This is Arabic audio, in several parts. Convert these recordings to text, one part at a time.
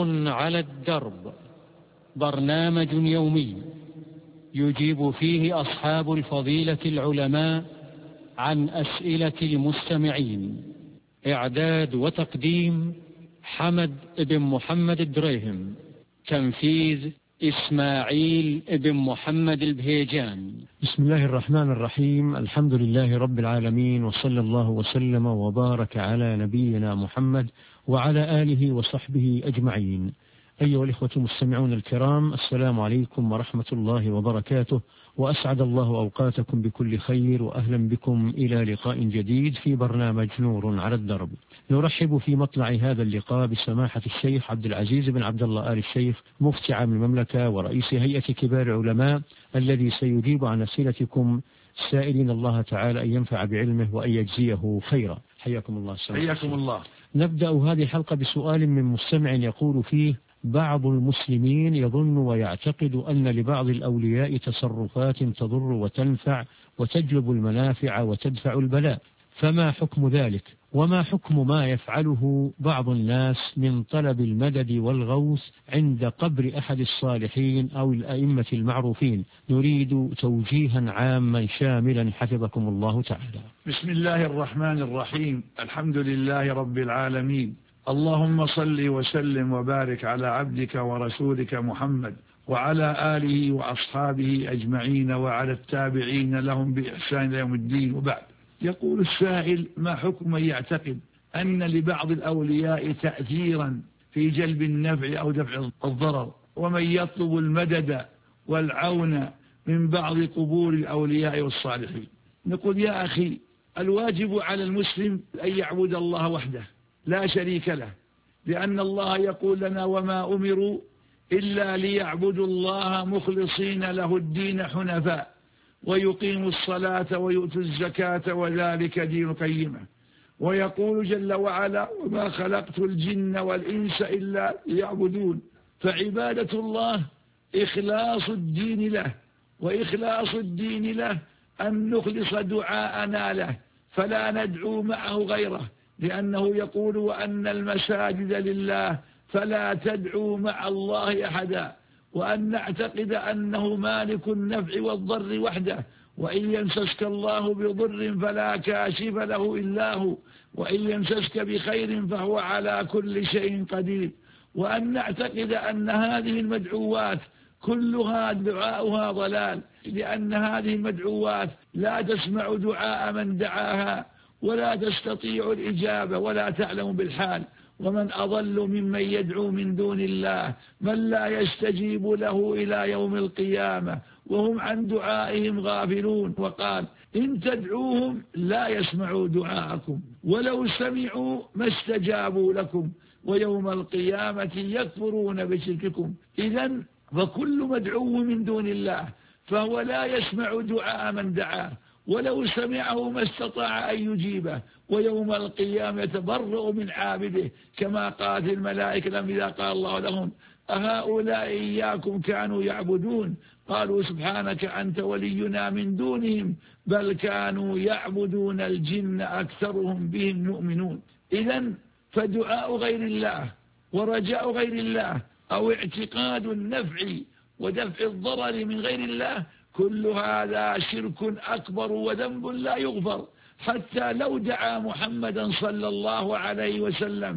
على الدرب، برنامج يومي يجيب فيه أصحاب الفضيلة العلماء عن أسئلة المستمعين. إعداد وتقديم حمد بن محمد الدريهم. تنفيذ إسماعيل بن محمد البهيجان. بسم الله الرحمن الرحيم. الحمد لله رب العالمين، وصلى الله وسلم وبارك على نبينا محمد وعلى آله وصحبه أجمعين. أيها الإخوة المستمعون الكرام، السلام عليكم ورحمة الله وبركاته، وأسعد الله أوقاتكم بكل خير، وأهلا بكم إلى لقاء جديد في برنامج نور على الدرب. نرحب في مطلع هذا اللقاء بسماحة الشيخ عبد العزيز بن عبد الله آل الشيخ، مفتي عام المملكة ورئيس هيئة كبار العلماء، الذي سيجيب عن أسئلتكم سائلين الله تعالى أن ينفع بعلمه وأن يجزيه خيرا. حياكم الله. حياكم الله. نبدأ هذه الحلقة بسؤال من مستمع يقول فيه: بعض المسلمين يظن ويعتقد أن لبعض الأولياء تصرفات تضر وتنفع وتجلب المنافع وتدفع البلاء، فما حكم ذلك؟ وما حكم ما يفعله بعض الناس من طلب المدد والغوث عند قبر أحد الصالحين أو الأئمة المعروفين؟ نريد توجيها عاما شاملا حفظكم الله تعالى. بسم الله الرحمن الرحيم. الحمد لله رب العالمين، اللهم صل وسلم وبارك على عبدك ورسولك محمد وعلى آله وأصحابه أجمعين وعلى التابعين لهم بإحسان إلى يوم الدين، وبعد. يقول السائل: ما حكم من يعتقد أن لبعض الأولياء تأثيرا في جلب النفع أو دفع الضرر، ومن يطلب المدد والعون من بعض قبور الأولياء والصالحين؟ نقول: يا أخي، الواجب على المسلم أن يعبد الله وحده لا شريك له، لأن الله يقول لنا: وما أمروا إلا ليعبدوا الله مخلصين له الدين حنفاء ويقيموا الصلاة ويؤتوا الزكاة وذلك دين القيمة. ويقول جل وعلا: وما خلقت الجن والإنس إلا ليعبدون. فعبادة الله إخلاص الدين له، وإخلاص الدين له أن نخلص دعاءنا له فلا ندعو معه غيره، لأنه يقول: وأن المساجد لله فلا تدعوا مع الله أحدا. وأن نعتقد أنه مالك النفع والضر وحده، وإن يمسسك الله بضر فلا كاشف له إلا هو، وإن يمسسك بخير فهو على كل شيء قدير. وأن نعتقد أن هذه المدعوات كلها دعاؤها ضلال، لأن هذه المدعوات لا تسمع دعاء من دعاها ولا تستطيع الإجابة ولا تعلم بالحال. ومن أضل ممن يدعو من دون الله من لا يستجيب له إلى يوم القيامة وهم عن دعائهم غافلون. وقال: إن تدعوهم لا يسمعوا دعاءكم ولو سمعوا ما استجابوا لكم ويوم القيامة يكفرون بشرككم. إذن فكل مدعو من دون الله فهو لا يسمع دعاء من دعاه، ولو سمعه ما استطاع أن يجيبه، ويوم القيامة يتبرأ من عابده، كما قالت الملائكة لهم إذا قال الله لهم: أهؤلاء إياكم كانوا يعبدون؟ قالوا: سبحانك أنت ولينا من دونهم بل كانوا يعبدون الجن أكثرهم بهم يؤمنون. إذن فدعاء غير الله ورجاء غير الله أو اعتقاد النفع ودفع الضرر من غير الله، كل هذا شرك أكبر وذنب لا يغفر. حتى لو دعا محمدا صلى الله عليه وسلم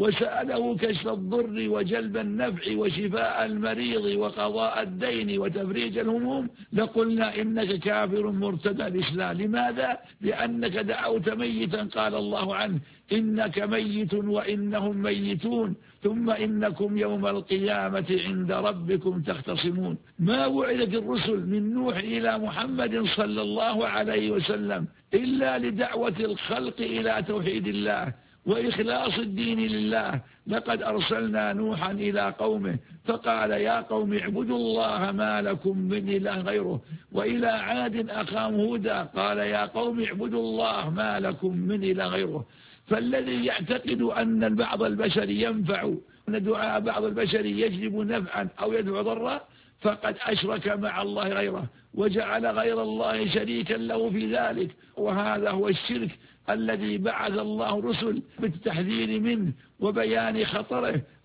وسأله كشف الضر وجلب النفع وشفاء المريض وقضاء الدين وتفريج الهموم لقلنا: إنك كافر مرتد الإسلام. لماذا؟ لأنك دعوت ميتا قال الله عنه: إنك ميت وإنهم ميتون ثم إنكم يوم القيامة عند ربكم تختصمون. ما وعدت الرسل من نوح إلى محمد صلى الله عليه وسلم إلا لدعوة الخلق إلى توحيد الله وإخلاص الدين لله. لقد أرسلنا نوحا إلى قومه فقال: يا قوم اعبدوا الله ما لكم من إله غيره. وإلى عاد أخاهم هودا قال: يا قوم اعبدوا الله ما لكم من إله غيره. فالذي يعتقد أن بعض البشر ينفع، أن دعاء بعض البشر يجلب نفعا أو يدفع ضرا، فقد أشرك مع الله غيره وجعل غير الله شريكا له في ذلك. وهذا هو الشرك الذي بعث الله رسل بالتحذير منه وبيان خطره.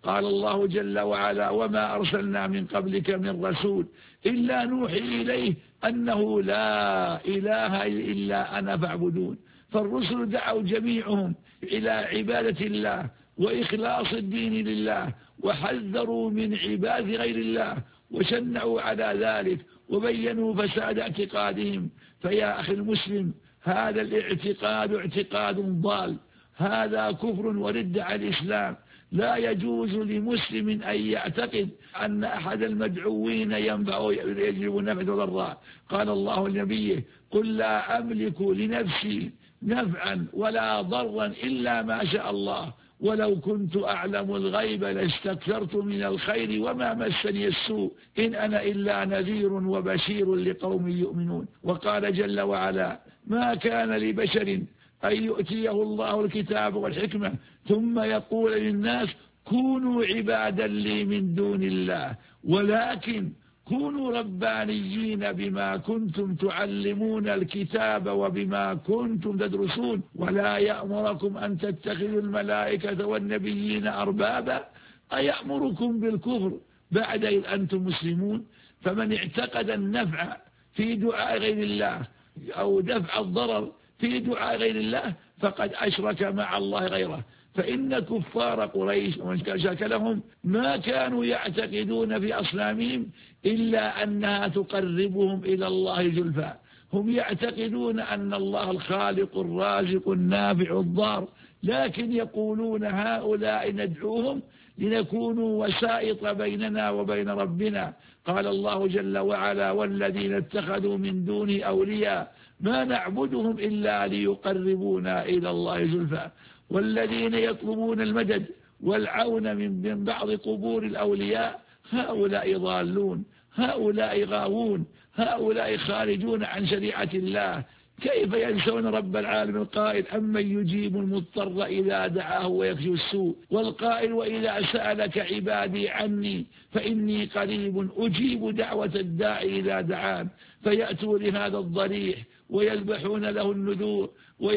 قال الله جل وعلا: وما أرسلنا من قبلك من رسول إلا نوحي إليه أنه لا إله إلا أنا فاعبدون. فالرسل دعوا جميعهم إلى عبادة الله وإخلاص الدين لله، وحذروا من عبادة غير الله، وشنعوا على ذلك وبينوا فساد اعتقادهم. فيا أخي المسلم، هذا الاعتقاد اعتقاد ضال، هذا كفر ورد عن الإسلام. لا يجوز لمسلم أن يعتقد أن أحد المدعوين ينفع يجلب نفع وضراء. قال الله لنبيه: قل لا أملك لنفسي نفعا ولا ضرا إلا ما شاء الله ولو كنت أعلم الغيب لاستكثرت من الخير وما مسني السوء إن أنا إلا نذير وبشير لقوم يؤمنون. وقال جل وعلا: ما كان لبشر أن يؤتيه الله الكتاب والحكمة ثم يقول للناس كونوا عبادا لي من دون الله ولكن كونوا ربانيين بما كنتم تعلمون الكتاب وبما كنتم تدرسون ولا يأمركم أن تتخذوا الملائكة والنبيين أربابا أيأمركم بالكفر بعد إذ أنتم مسلمون. فمن اعتقد النفع في دعاء غير الله أو دفع الضرر في دعاء غير الله فقد أشرك مع الله غيره. فإن كفار قريش ومن شاكلهم ما كانوا يعتقدون في أصنامهم إلا أنها تقربهم إلى الله زلفى. هم يعتقدون أن الله الخالق الرازق النافع الضار، لكن يقولون هؤلاء ندعوهم لنكونوا وسائط بيننا وبين ربنا. قال الله جل وعلا: والذين اتخذوا من دونه أولياء ما نعبدهم إلا ليقربونا إلى الله زلفى. والذين يطلبون المدد والعون من بعض قبور الأولياء هؤلاء ضالون، هؤلاء غاوون، هؤلاء خارجون عن شريعة الله. كيف ينسون رب العالمين القائل: أمن يجيب المضطر إذا دعاه ويكشف السوء، والقائل: وإذا سألك عبادي عني فإني قريب أجيب دعوة الداعي إذا دعان. فيأتوا لهذا الضريح ويذبحون له النذور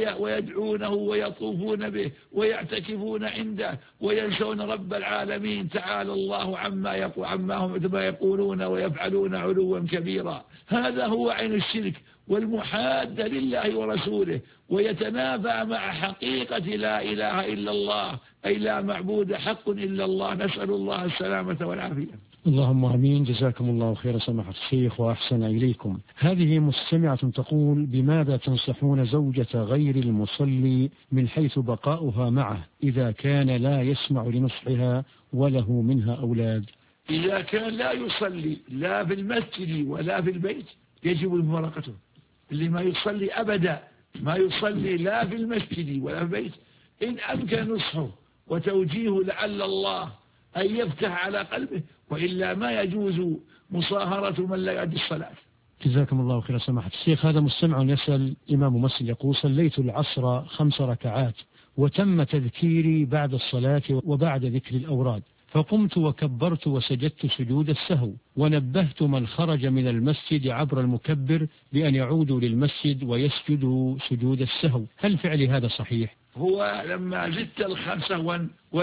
ويدعونه ويطوفون به ويعتكفون عنده وينسون رب العالمين تعالى الله عما هم يقولون ويفعلون علوا كبيرا. هذا هو عين الشرك والمحاد لله ورسوله، ويتنافى مع حقيقة لا إله إلا الله، أي لا معبود حق إلا الله. نسأل الله السلامة والعافية. اللهم امين. جزاكم الله خير سماحة الشيخ واحسن اليكم. هذه مستمعة تقول: بماذا تنصحون زوجة غير المصلي من حيث بقاؤها معه اذا كان لا يسمع لنصحها وله منها اولاد؟ اذا كان لا يصلي لا في المسجد ولا في البيت يجب مفارقته. اللي ما يصلي ابدا، ما يصلي لا في المسجد ولا في البيت، ان امكن نصحه وتوجيهه لعل الله أن يفتح على قلبه، وإلا ما يجوز مصاهرة من لا يؤدي الصلاة. جزاكم الله خير سماحة الشيخ. هذا مستمع يسأل: إمام مسجد يقول: صليت العصر 5 ركعات وتم تذكيري بعد الصلاة وبعد ذكر الأوراد، فقمت وكبرت وسجدت سجود السهو، ونبهت من خرج من المسجد عبر المكبر بأن يعودوا للمسجد ويسجدوا سجود السهو، هل فعلي هذا صحيح؟ هو لما زدت الخمسة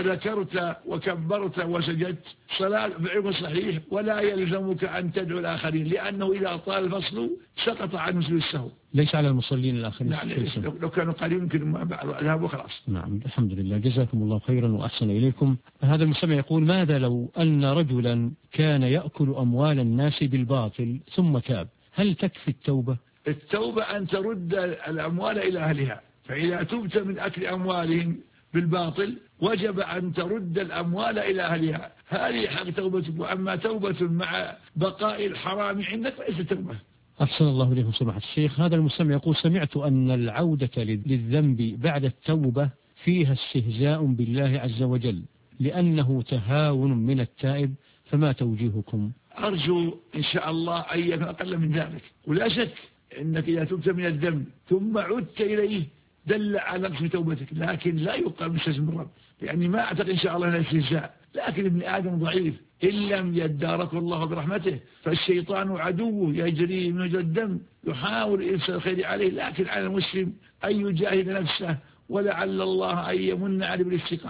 وذكرت وكبرت وسجدت صلاة فعلك صحيح، ولا يلزمك أن تدعو الآخرين، لأنه إذا طال الفصل سقط عنه سجود السهو. ليس على المصلين الآخرين. نعم، لو كانوا قليل يمكن ذهب وخلاص. نعم، الحمد لله. جزاكم الله خيرا وأحسن إليكم. هذا المستمع يقول: ماذا لو أن رجلا كان يأكل أموال الناس بالباطل ثم تاب، هل تكفي التوبة؟ التوبة أن ترد الأموال إلى أهلها، فإذا تبت من أكل أموالهم بالباطل وجب أن ترد الأموال إلى أهلها، هذه حق توبتك. وأما توبة مع بقاء الحرام عندك فليس توبة. أحسن الله إليكم سماحة الشيخ. هذا المستمع يقول: سمعت أن العودة للذنب بعد التوبة فيها استهزاء بالله عز وجل لأنه تهاون من التائب، فما توجيهكم؟ أرجو إن شاء الله أن يكون أقل من ذلك. ولا شك أنك إذا تبت من الذنب ثم عدت إليه دل على نقص توبتك، لكن لا يقال مستجم الرب، يعني ما أعتقد إن شاء الله أنه استهزاء. لكن ابن آدم ضعيف، إن لم يداركه الله برحمته فالشيطان عدوه يجري من مجرى الدم يحاول إرسال الخير عليه. لكن على المسلم أن يجاهد نفسه ولعل الله أن يمن عليه بالاستقامة.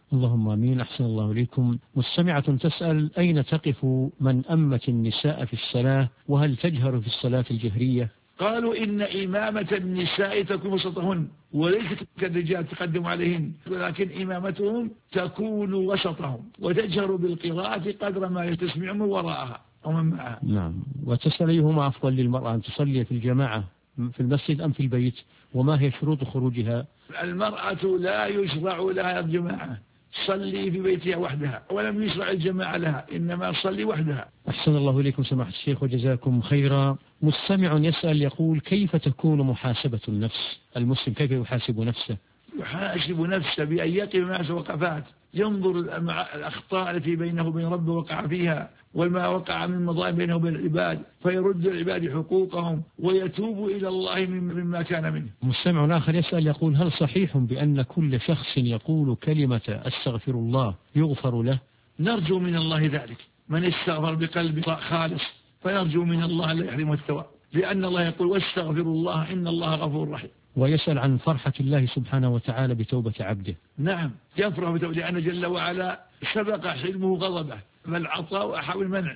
اللهم آمين. أحسن الله إليكم. مستمعة تسأل: أين تقف من أمت النساء في الصلاة، وهل تجهر في الصلاة الجهرية؟ قالوا إن إمامة النساء تكون وسطهن، وليست كالرجال تقدم عليهن، ولكن إمامتهم تكون وسطهم، وتجهر بالقراءة قدر ما تسمع من وراءها أو من معها. نعم. وتسأل: أيهما أفضل للمرأة، أن تصلي في الجماعة في المسجد أم في البيت، وما هي شروط خروجها؟ المرأة لا يشرع لها الجماعة، صلي في بيتها وحدها، ولم يشرع الجماعة لها، إنما صلي وحدها. أحسن الله إليكم سماحة الشيخ وجزاكم خيرا. مستمع يسأل يقول: كيف تكون محاسبة النفس؟ المسلم كيف يحاسب نفسه؟ يحاسب نفسه بأن يقف مع وقفات، ينظر الأخطاء التي بينه وبين ربه وقع فيها، وما وقع من مظالم بينه وبين العباد، فيرد العباد حقوقهم ويتوب إلى الله مما كان منه. مستمع آخر يسأل يقول: هل صحيح بأن كل شخص يقول كلمة أستغفر الله يغفر له؟ نرجو من الله ذلك، من استغفر بقلب خالص فيرجو من الله لا يحرمه الثواب، لأن الله يقول: واستغفر الله إن الله غفور رحيم. ويسأل عن فرحة الله سبحانه وتعالى بتوبة عبده. نعم، يفرح بتوبة، لأن جل وعلا سبق حلمه غضبه، فالعطاء أحب المنع،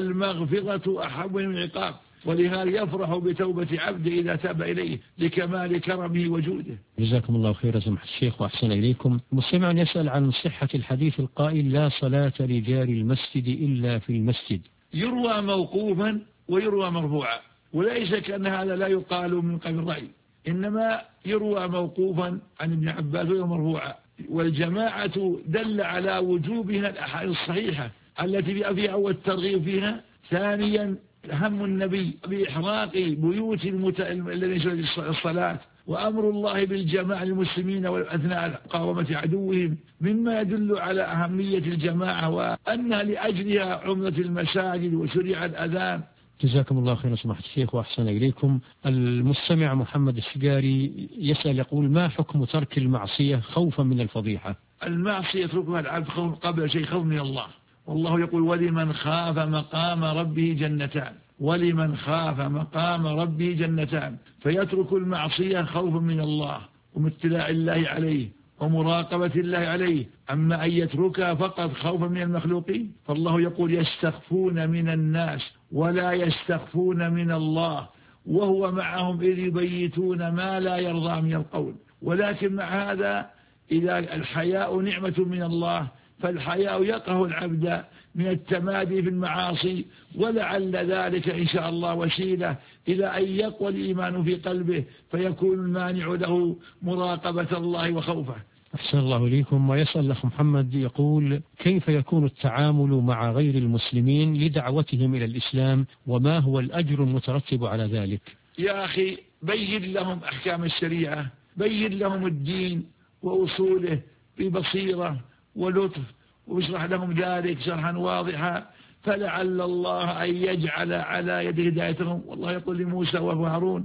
والمغفرة أحب من العقاب، ولهذا يفرح بتوبة عبده إذا تاب إليه لكمال كرمه وجوده. جزاكم الله خيرا سماحة الشيخ وأحسن إليكم. مستمع يسأل عن صحة الحديث القائل: لا صلاة لجار المسجد إلا في المسجد. يروى موقوفا ويروى مرفوعا، وليس كأن هذا لا يقال من قبل الرأي، إنما يروى موقوفا عن ابن عباس ومرفوعا، والجماعة دل على وجوبها الأحاديث الصحيحة التي فيها أول الترغيب فيها. ثانيا هم النبي بإحراق بيوت الذين يشهدون الصلاة، وأمر الله بالجماعة للمسلمين وأثناء قاومة عدوهم، مما يدل على أهمية الجماعة وأنها لأجلها عمرة المساجد وشريع الأذان. جزاكم الله خيرا سماحة الشيخ وأحسن إليكم. المستمع محمد الشقاري يسأل يقول: ما حكم ترك المعصية خوفا من الفضيحة؟ المعصية يتركها العبد قبل شيء خوف من الله، والله يقول: ولمن خاف مقام ربه جنتان، ولمن خاف مقام ربه جنتان، فيترك المعصية خوفا من الله ومتلاع الله عليه ومراقبة الله عليه. أما أن يتركها فقط خوفا من المخلوقين، فالله يقول: يستخفون من الناس ولا يستخفون من الله وهو معهم إذ يبيتون ما لا يرضى من القول. ولكن مع هذا إذا الحياء نعمة من الله، فالحياء يقهر العبد من التمادي في المعاصي، ولعل ذلك إن شاء الله وسيلة إلى أن يقوى الإيمان في قلبه، فيكون المانع له مراقبة الله وخوفه. أحسن الله إليكم. ويسأل الأخ محمد يقول: كيف يكون التعامل مع غير المسلمين لدعوتهم إلى الإسلام، وما هو الأجر المترتب على ذلك؟ يا أخي، بين لهم أحكام الشريعة، بين لهم الدين وأصوله ببصيرة ولطف، واشرح لهم ذلك شرحا واضحا، فلعل الله أن يجعل على يد هدايتهم. والله يقول لموسى وهارون: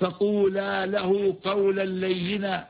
فقولا له قولا لينا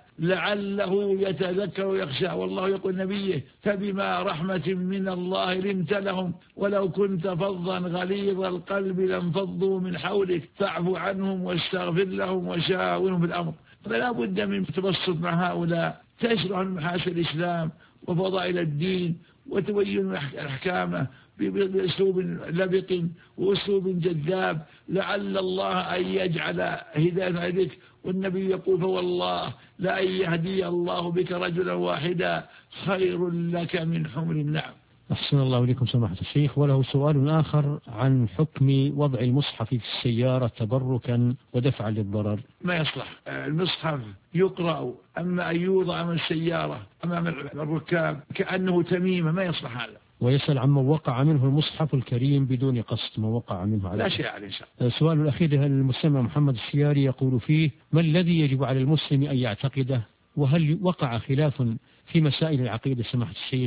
لعله يتذكر ويخشى. والله يقول نبيه: فبما رحمة من الله لنت لهم ولو كنت فظا غليظ القلب لانفضوا من حولك فاعف عنهم واستغفر لهم وشاورهم في الأمر. فلا بد من التبسط مع هؤلاء، تشرح محاسن الإسلام وفضائل الدين وتبين أحكامه بأسلوب لبق وأسلوب جذاب، لعل الله أن يجعل هداية عليك. والنبي يقول: فوالله لأن يهدي الله بك رجلا واحدا خير لك من حمر النعم. أحسن الله إليكم سماحة الشيخ. وله سؤال آخر عن حكم وضع المصحف في السيارة تبركا ودفعا للضرر. ما يصلح المصحف يقرأ، أما أن يوضع من السيارة أمام الركاب كأنه تميمة، ما يصلح هذا. ويسأل عمن وقع منه المصحف الكريم بدون قصد، ما وقع منه على لا شيء عليه. السؤال الأخير المستمع محمد الشياري يقول فيه: ما الذي يجب على المسلم أن يعتقده، وهل وقع خلاف في مسائل العقيدة سماحة الشيخ؟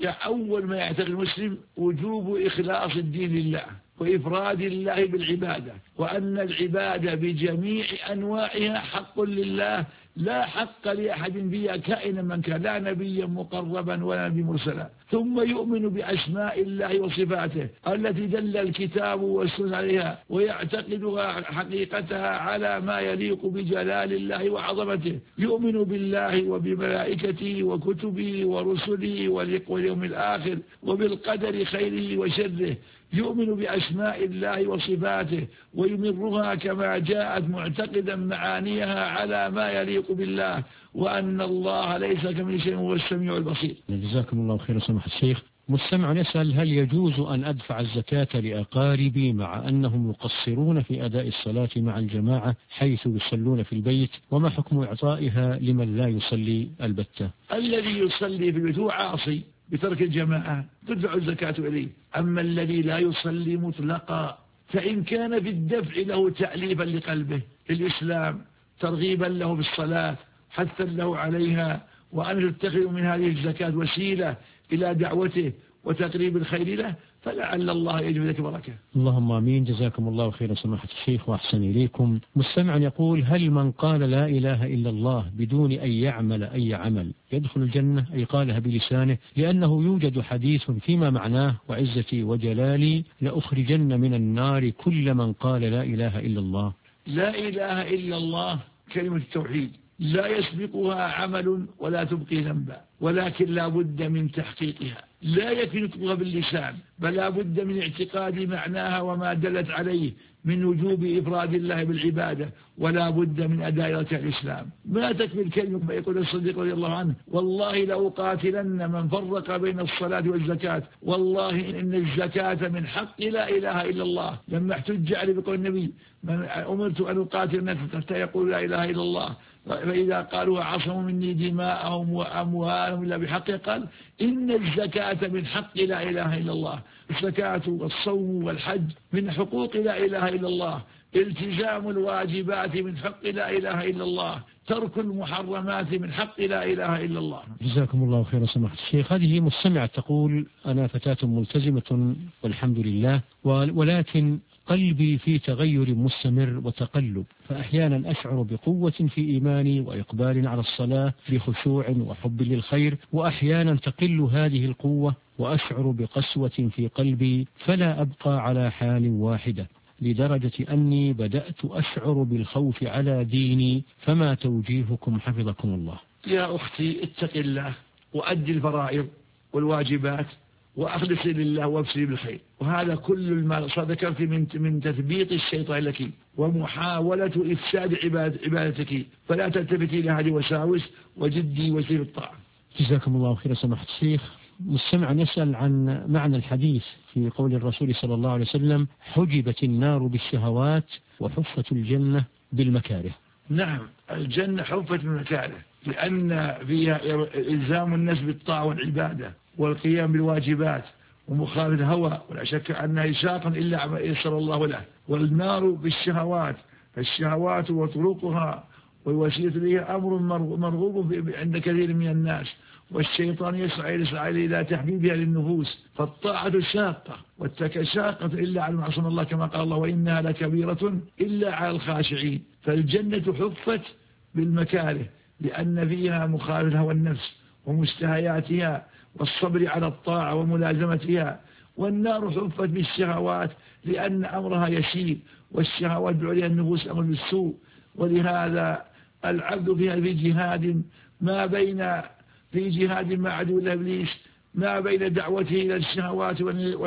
أول ما يعتقد المسلم وجوب إخلاص الدين لله وإفراد الله بالعبادة، وأن العبادة بجميع أنواعها حق لله لا حق لأحد فيها كائنا من كان، لا نبيا مقربا ولا نبي مرسلا. ثم يؤمن بأسماء الله وصفاته التي دل الكتاب والسنة عليها، ويعتقدها حقيقتها على ما يليق بجلال الله وعظمته. يؤمن بالله وبملائكته وكتبه ورسله واليوم الآخر وبالقدر خيره وشره. يؤمن بأسماء الله وصفاته ويمرها كما جاءت معتقدا معانيها على ما يليق بالله، وأن الله ليس كمثله شيء وهو السميع البصير. جزاكم الله خيرا سماحة الشيخ. مستمع يسأل: هل يجوز أن أدفع الزكاة لأقاربي مع أنهم يقصرون في أداء الصلاة مع الجماعة حيث يصلون في البيت، وما حكم إعطائها لمن لا يصلي البتة؟ الذي يصلي في البيت هو عاصي بترك الجماعة تدفع الزكاة إليه. أما الذي لا يصلي مطلقا فإن كان في الدفع له تأليفا لقلبه الإسلام، ترغيبا له بالصلاة، حثا له عليها، وأن تتخذ من هذه الزكاة وسيلة إلى دعوته وتقريب الخير له، فلعل الله يجب لك بركة. اللهم آمين. جزاكم الله خيرا سماحة الشيخ وأحسن إليكم. مستمع يقول: هل من قال لا إله إلا الله بدون أن يعمل أي عمل يدخل الجنة؟ أي قالها بلسانه، لأنه يوجد حديث فيما معناه: وعزتي وجلالي لأخرجن من النار كل من قال لا إله إلا الله. لا إله إلا الله كلمة التوحيد لا يسبقها عمل ولا تبقي ذنبا، ولكن لا بد من تحقيقها. لا يكفي نطقها باللسان، بل لا بد من اعتقاد معناها وما دلت عليه من وجوب إفراد الله بالعبادة، ولا بد من أداء ركعة الإسلام. ما تكفي الكلمة. يقول الصديق رضي الله عنه: والله لأقاتلن من فرق بين الصلاة والزكاة، والله إن الزكاة من حق لا إله إلا الله. لما احتج عليه بقول النبي: أمرت أن أقاتل الناس حتى يقول لا إله إلا الله، فإذا قالوا عصموا مني دماءهم وأموالهم إلا بحق، قال: إن الزكاة من حق لا إله إلا الله. الزكاة والصوم والحج من حقوق لا إله إلا الله، التزام الواجبات من حق لا إله إلا الله، ترك المحرمات من حق لا إله إلا الله. جزاكم الله خيرا سماحة الشيخ. هذه مستمعة تقول: أنا فتاة ملتزمة والحمد لله، ولكن قلبي في تغير مستمر وتقلب، فأحيانا أشعر بقوة في إيماني وإقبال على الصلاة بخشوع وحب للخير، وأحيانا تقل هذه القوة وأشعر بقسوة في قلبي فلا أبقى على حال واحدة، لدرجة أني بدأت أشعر بالخوف على ديني، فما توجيهكم حفظكم الله؟ يا أختي اتق الله وأدي الفرائض والواجبات وأخلصي لله وابشري بالخير، وهذا كل ما ذكرت من تثبيط الشيطان لك ومحاولة إفساد عبادتك، فلا تلتفتي لهذه الوساوس وجدي وسير الطاعة. جزاكم الله خيرا سماحة الشيخ. مستمع يسأل عن معنى الحديث في قول الرسول صلى الله عليه وسلم: حجبت النار بالشهوات وحفت الجنة بالمكاره. نعم، الجنة حفت بالمكاره لأن فيها إلزام الناس بالطاعة والعبادة والقيام بالواجبات ومخالفة الهوى، ولا شك أنها شاق إلا ما يسر الله له. والنار بالشهوات، فالشهوات وطرقها والوسيلة لها أمر مرغوب عند كثير من الناس، والشيطان يسعى إلى تحبيبها للنفوس، فالطاعة شاقة والتكشاقة إلا على معصم الله، كما قال الله: وإنها لكبيرة إلا على الخاشعين. فالجنة حفت بالمكاره لأن فيها مخالفة هوى النفس ومشتهياتها والصبر على الطاعة وملازمتها، والنار حفت بالشهوات لأن أمرها يسير، والشهوات بعليها النفوس أمر بالسوء. ولهذا العبد في جهاد ما بين مع عدو إبليس، ما بين دعوته إلى الشهوات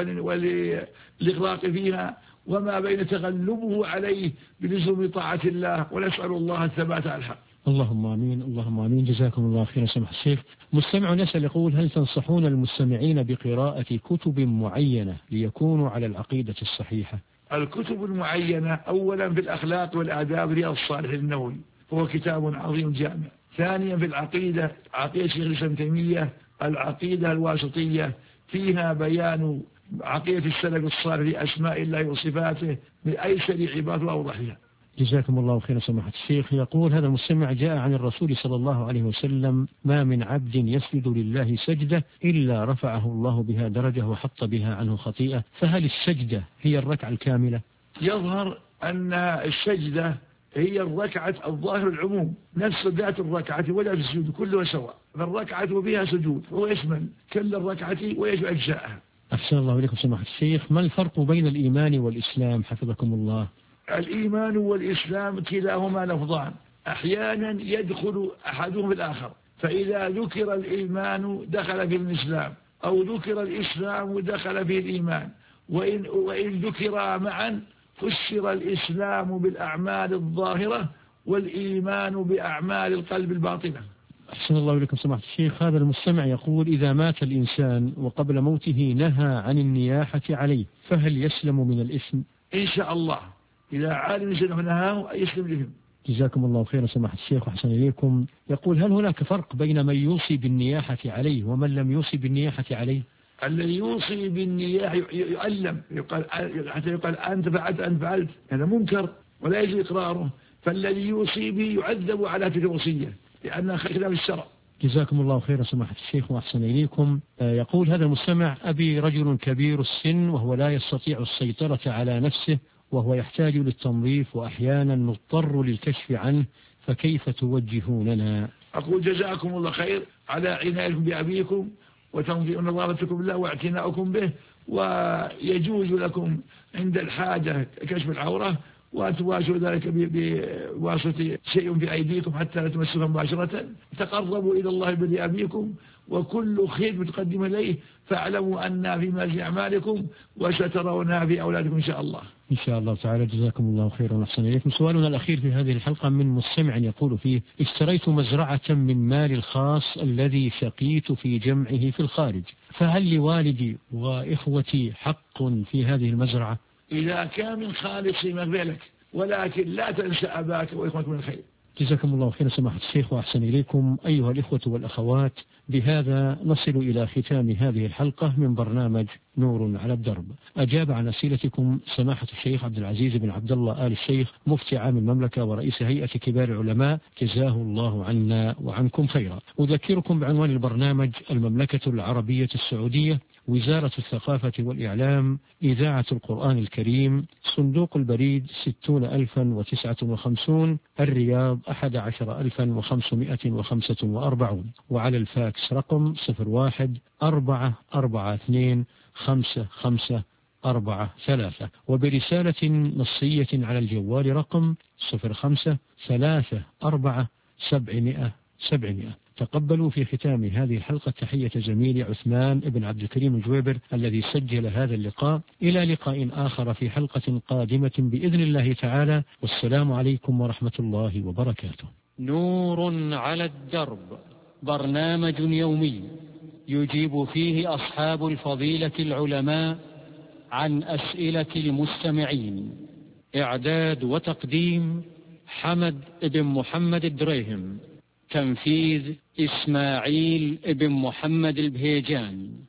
والإغراق فيها، وما بين تغلبه عليه بلزوم طاعة الله، ونسأل الله الثبات على الحق. اللهم آمين. اللهم آمين. جزاكم الله خيرا سماحة الشيخ. مستمع يسأل يقول: هل تنصحون المستمعين بقراءة كتب معينة ليكونوا على العقيدة الصحيحة؟ الكتب المعينة أولا في الأخلاق والآداب رياض الصالحين النووي، هو كتاب عظيم جامع. ثانيا في العقيدة، عقيدة شيخ الإسلام تيمية العقيدة الواسطية، فيها بيان عقيدة السلف الصالح في أسماء الله وصفاته بأيسر عباد وأوضحها. جزاكم الله خيرا سماحة الشيخ. يقول هذا المستمع: جاء عن الرسول صلى الله عليه وسلم: ما من عبد يسجد لله سجدة إلا رفعه الله بها درجة وحط بها عنه خطيئة، فهل السجدة هي الركعة الكاملة؟ يظهر أن السجدة هي الركعة الظاهر العموم، نفس ذات الركعة ولا في السجود كلها سواء، فالركعة وبها سجود هو يشمل كل الركعة ويجب أجزاءها. أحسن الله إليكم سماحة الشيخ. ما الفرق بين الإيمان والإسلام حفظكم الله؟ الإيمان والإسلام كلاهما لفظان، أحيانا يدخل أحدهم في الآخر، فإذا ذكر الإيمان دخل في الإسلام، أو ذكر الإسلام دخل في الإيمان، وإن ذكرا معا فسر الإسلام بالأعمال الظاهرة والإيمان بأعمال القلب الباطنة. أحسن الله إليكم سماحة الشيخ. هذا المستمع يقول: إذا مات الإنسان وقبل موته نهى عن النياحة عليه فهل يسلم من الإثم؟ إن شاء الله، إذا عالم إنسان نهاه يسلم لهم. جزاكم الله خيرا سماحة الشيخ وأحسن إليكم. يقول: هل هناك فرق بين من يوصي بالنياحة عليه ومن لم يوصي بالنياحة عليه؟ الذي يوصي بالنياحة يعلم، حتى يقال أنت فعلت أنت فعلت، هذا منكر ولا يجوز إقراره، فالذي يوصي به يعذب على تلك الوصية لأنها خلاف الشرع. جزاكم الله خيرا سماحة الشيخ وأحسن إليكم. يقول هذا المستمع: أبي رجل كبير السن وهو لا يستطيع السيطرة على نفسه وهو يحتاج للتنظيف وأحيانا نضطر للكشف عنه، فكيف توجهوننا؟ أقول جزاكم الله خير على عنايتكم بأبيكم وتنظيف نظافتكم له واعتناؤكم به، ويجوز لكم عند الحاجة كشف العورة وتواشوا ذلك بواسطة شيء في أيديكم حتى لا تمسوها مباشرة. تقربوا إلى الله بأبيكم، وكل خير متقدم إليه فاعلموا أن في مجال أعمالكم وسترونها في أولادكم إن شاء الله. إن شاء الله تعالى. جزاكم الله خيرا وأحسن إليكم. سؤالنا الأخير في هذه الحلقة من مستمع يقول فيه: اشتريت مزرعة من مالي الخاص الذي شقيت في جمعه في الخارج، فهل لوالدي وإخوتي حق في هذه المزرعة؟ إذا كان من خالص مقبلك، ولكن لا تنسى أباك وإخوتك من الخير. جزاكم الله خيرا سماحة الشيخ وأحسن إليكم. أيها الإخوة والأخوات، بهذا نصل إلى ختام هذه الحلقة من برنامج نور على الدرب. أجاب عن أسئلتكم سماحة الشيخ عبد العزيز بن عبد الله آل الشيخ مفتي عام المملكة ورئيس هيئة كبار العلماء، جزاه الله عنا وعنكم خيرا. أذكركم بعنوان البرنامج: المملكة العربية السعودية، وزارة الثقافة والإعلام، إذاعة القرآن الكريم، صندوق البريد 60,059، الرياض 11,545، وعلى الفاكس رقم 01-442-5543، وبرسالة نصية على الجوال رقم 05-34-700-700. تقبلوا في ختام هذه الحلقة تحية زميلي عثمان بن عبد الكريم الجويبر الذي سجل هذا اللقاء. إلى لقاء آخر في حلقة قادمة بإذن الله تعالى، والسلام عليكم ورحمة الله وبركاته. نور على الدرب، برنامج يومي يجيب فيه أصحاب الفضيلة العلماء عن أسئلة المستمعين. إعداد وتقديم حمد بن محمد الدريهم، تنفيذ إسماعيل بن محمد البهيجان.